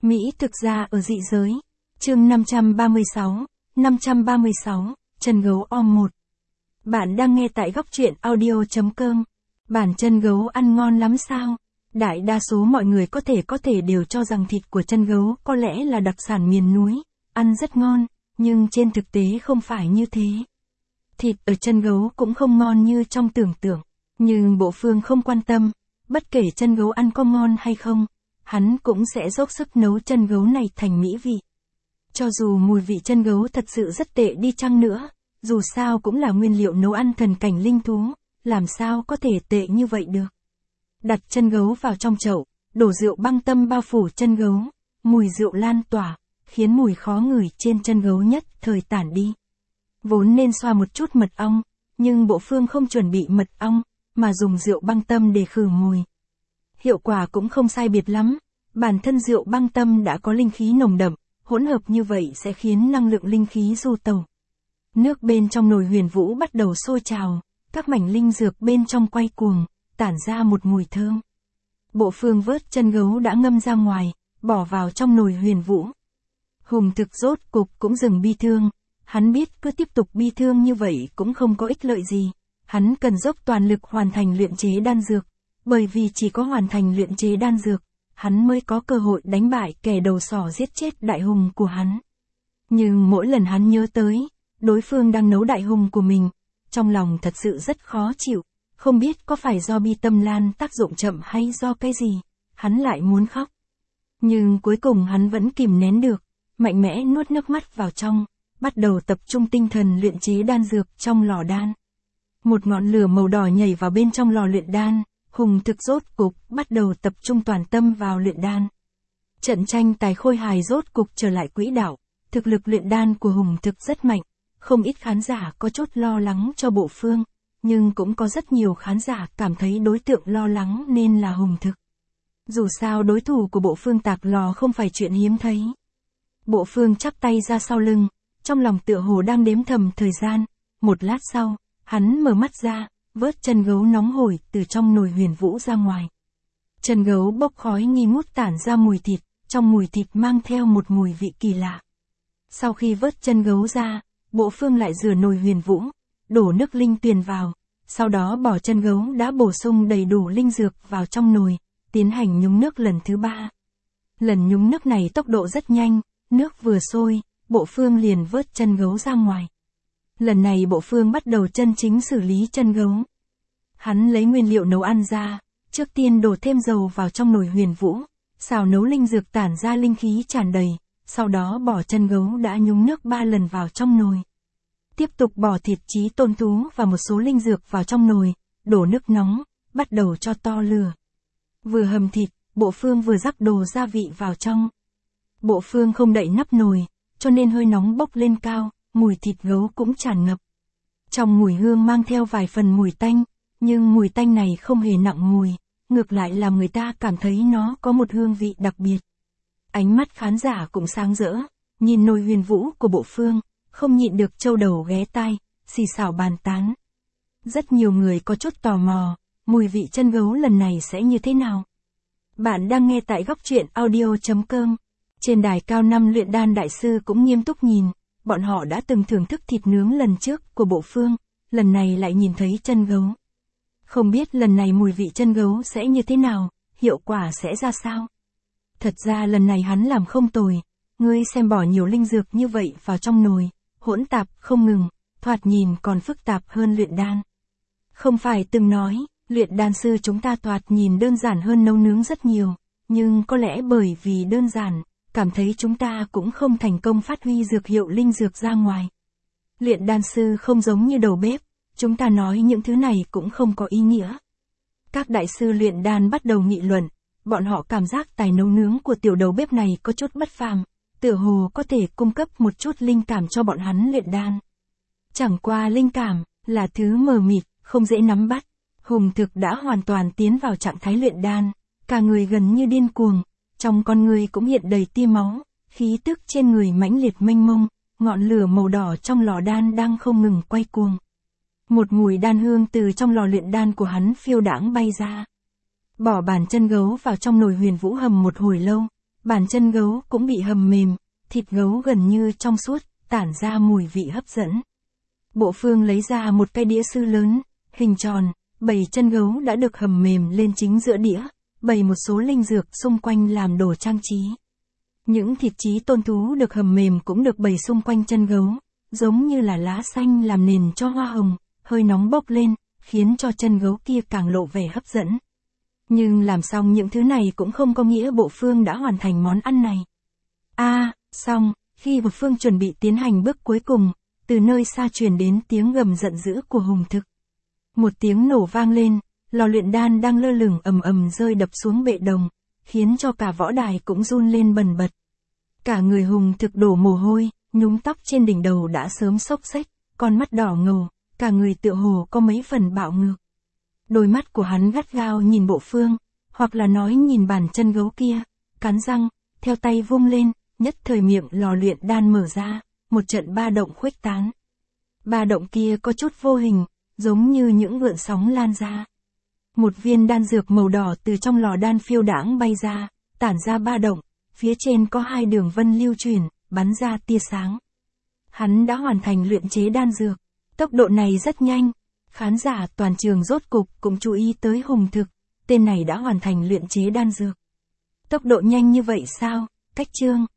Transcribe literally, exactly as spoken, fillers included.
Mỹ thực ra ở dị giới. Chương năm trăm ba mươi sáu, năm trăm ba mươi sáu, chân gấu om một. Bạn đang nghe tại góc truyện audio chấm com. Bản chân gấu ăn ngon lắm sao? Đại đa số mọi người có thể có thể đều cho rằng thịt của chân gấu có lẽ là đặc sản miền núi, ăn rất ngon, nhưng trên thực tế không phải như thế. Thịt ở chân gấu cũng không ngon như trong tưởng tượng, nhưng Bộ Phương không quan tâm, bất kể chân gấu ăn có ngon hay không, hắn cũng sẽ dốc sức nấu chân gấu này thành mỹ vị. Cho dù mùi vị chân gấu thật sự rất tệ đi chăng nữa, dù sao cũng là nguyên liệu nấu ăn thần cảnh linh thú, làm sao có thể tệ như vậy được. Đặt chân gấu vào trong chậu, đổ rượu băng tâm bao phủ chân gấu, mùi rượu lan tỏa, khiến mùi khó ngửi trên chân gấu nhất thời tản đi. Vốn nên xoa một chút mật ong, nhưng Bộ Phương không chuẩn bị mật ong, mà dùng rượu băng tâm để khử mùi. Hiệu quả cũng không sai biệt lắm, bản thân rượu băng tâm đã có linh khí nồng đậm, hỗn hợp như vậy sẽ khiến năng lượng linh khí du tẩu. Nước bên trong nồi huyền vũ bắt đầu sôi trào, các mảnh linh dược bên trong quay cuồng, tản ra một mùi thơm. Bộ Phương vớt chân gấu đã ngâm ra ngoài, bỏ vào trong nồi huyền vũ. Hùng Thực rốt cục cũng dừng bi thương, hắn biết cứ tiếp tục bi thương như vậy cũng không có ích lợi gì, hắn cần dốc toàn lực hoàn thành luyện chế đan dược, bởi vì chỉ có hoàn thành luyện chế đan dược, hắn mới có cơ hội đánh bại kẻ đầu sỏ giết chết đại hùng của hắn. Nhưng mỗi lần hắn nhớ tới, đối phương đang nấu đại hùng của mình, trong lòng thật sự rất khó chịu, không biết có phải do bi tâm lan tác dụng chậm hay do cái gì, hắn lại muốn khóc. Nhưng cuối cùng hắn vẫn kìm nén được, mạnh mẽ nuốt nước mắt vào trong, bắt đầu tập trung tinh thần luyện chế đan dược trong lò đan. Một ngọn lửa màu đỏ nhảy vào bên trong lò luyện đan, Hùng Thực rốt cục bắt đầu tập trung toàn tâm vào luyện đan. Trận tranh tài khôi hài rốt cục trở lại quỹ đạo, thực lực luyện đan của Hùng Thực rất mạnh, không ít khán giả có chút lo lắng cho Bộ Phương, nhưng cũng có rất nhiều khán giả cảm thấy đối tượng lo lắng nên là Hùng Thực. Dù sao đối thủ của Bộ Phương tạc lò không phải chuyện hiếm thấy. Bộ Phương chắp tay ra sau lưng, trong lòng tựa hồ đang đếm thầm thời gian, một lát sau, hắn mở mắt ra, vớt chân gấu nóng hổi từ trong nồi huyền vũ ra ngoài. Chân gấu bốc khói nghi ngút tản ra mùi thịt, trong mùi thịt mang theo một mùi vị kỳ lạ. Sau khi vớt chân gấu ra, Bộ Phương lại rửa nồi huyền vũ, đổ nước linh tuyền vào, sau đó bỏ chân gấu đã bổ sung đầy đủ linh dược vào trong nồi, tiến hành nhúng nước lần thứ ba. Lần nhúng nước này tốc độ rất nhanh, nước vừa sôi, Bộ Phương liền vớt chân gấu ra ngoài. Lần này Bộ Phương bắt đầu chân chính xử lý chân gấu. Hắn lấy nguyên liệu nấu ăn ra, trước tiên đổ thêm dầu vào trong nồi huyền vũ, xào nấu linh dược tản ra linh khí tràn đầy, sau đó bỏ chân gấu đã nhúng nước ba lần vào trong nồi. Tiếp tục bỏ thịt chí tôn thú và một số linh dược vào trong nồi, đổ nước nóng, bắt đầu cho to lửa. Vừa hầm thịt, Bộ Phương vừa rắc đồ gia vị vào trong. Bộ Phương không đậy nắp nồi, cho nên hơi nóng bốc lên cao, mùi thịt gấu cũng tràn ngập. Trong mùi hương mang theo vài phần mùi tanh, nhưng mùi tanh này không hề nặng mùi, ngược lại làm người ta cảm thấy nó có một hương vị đặc biệt. Ánh mắt khán giả cũng sáng rỡ, nhìn nồi huyền vũ của Bộ Phương, không nhịn được trâu đầu ghé tai, xì xào bàn tán. Rất nhiều người có chút tò mò, mùi vị chân gấu lần này sẽ như thế nào? Bạn đang nghe tại góc truyện audio chấm com. Trên đài cao năm luyện đan đại sư cũng nghiêm túc nhìn, bọn họ đã từng thưởng thức thịt nướng lần trước của Bộ Phương, lần này lại nhìn thấy chân gấu. Không biết lần này mùi vị chân gấu sẽ như thế nào, hiệu quả sẽ ra sao? Thật ra lần này hắn làm không tồi, ngươi xem bỏ nhiều linh dược như vậy vào trong nồi, hỗn tạp không ngừng, thoạt nhìn còn phức tạp hơn luyện đan. Không phải từng nói, luyện đan sư chúng ta thoạt nhìn đơn giản hơn nấu nướng rất nhiều, nhưng có lẽ bởi vì đơn giản, cảm thấy chúng ta cũng không thành công phát huy dược hiệu linh dược ra ngoài. Luyện đan sư không giống như đầu bếp, chúng ta nói những thứ này cũng không có ý nghĩa. Các đại sư luyện đan bắt đầu nghị luận, bọn họ cảm giác tài nấu nướng của tiểu đầu bếp này có chút bất phàm, tựa hồ có thể cung cấp một chút linh cảm cho bọn hắn luyện đan. Chẳng qua linh cảm, là thứ mờ mịt, không dễ nắm bắt. Hùng Thực đã hoàn toàn tiến vào trạng thái luyện đan, cả người gần như điên cuồng, trong con người cũng hiện đầy tia máu, khí tức trên người mãnh liệt mênh mông, ngọn lửa màu đỏ trong lò đan đang không ngừng quay cuồng. Một mùi đan hương từ trong lò luyện đan của hắn phiêu đãng bay ra. Bỏ bàn chân gấu vào trong nồi huyền vũ hầm một hồi lâu, Bàn chân gấu cũng bị hầm mềm, thịt gấu gần như trong suốt, tản ra mùi vị hấp dẫn. Bộ Phương lấy ra một cái đĩa sứ lớn, hình tròn, bầy chân gấu đã được hầm mềm lên chính giữa đĩa, bày một số linh dược xung quanh làm đồ trang trí. Những thịt chí tôn thú được hầm mềm cũng được bày xung quanh chân gấu, giống như là lá xanh làm nền cho hoa hồng, hơi nóng bốc lên, khiến cho chân gấu kia càng lộ vẻ hấp dẫn. Nhưng làm xong những thứ này cũng không có nghĩa Bộ Phương đã hoàn thành món ăn này. À, xong, khi Bộ Phương chuẩn bị tiến hành bước cuối cùng, từ nơi xa truyền đến tiếng gầm giận dữ của hùng thực. Một tiếng nổ vang lên, lò luyện đan đang lơ lửng ầm ầm rơi đập xuống bệ đồng, khiến cho cả võ đài cũng run lên bần bật. Cả người hùng thực đổ mồ hôi, nhúm tóc trên đỉnh đầu đã sớm xốc xếch, con mắt đỏ ngầu, cả người tựa hồ có mấy phần bạo ngược. Đôi mắt của hắn gắt gao nhìn Bộ Phương, hoặc là nói nhìn bàn chân gấu kia, cắn răng, theo tay vung lên, nhất thời miệng lò luyện đan mở ra, một trận ba động khuếch tán. Ba động kia có chút vô hình, giống như những gợn sóng lan ra. Một viên đan dược màu đỏ từ trong lò đan phiêu đãng bay ra, tản ra ba động, phía trên có hai đường vân lưu chuyển, bắn ra tia sáng. Hắn đã hoàn thành luyện chế đan dược. Tốc độ này rất nhanh. Khán giả toàn trường rốt cục cũng chú ý tới hùng thực, tên này đã hoàn thành luyện chế đan dược. Tốc độ nhanh như vậy sao? Cách chương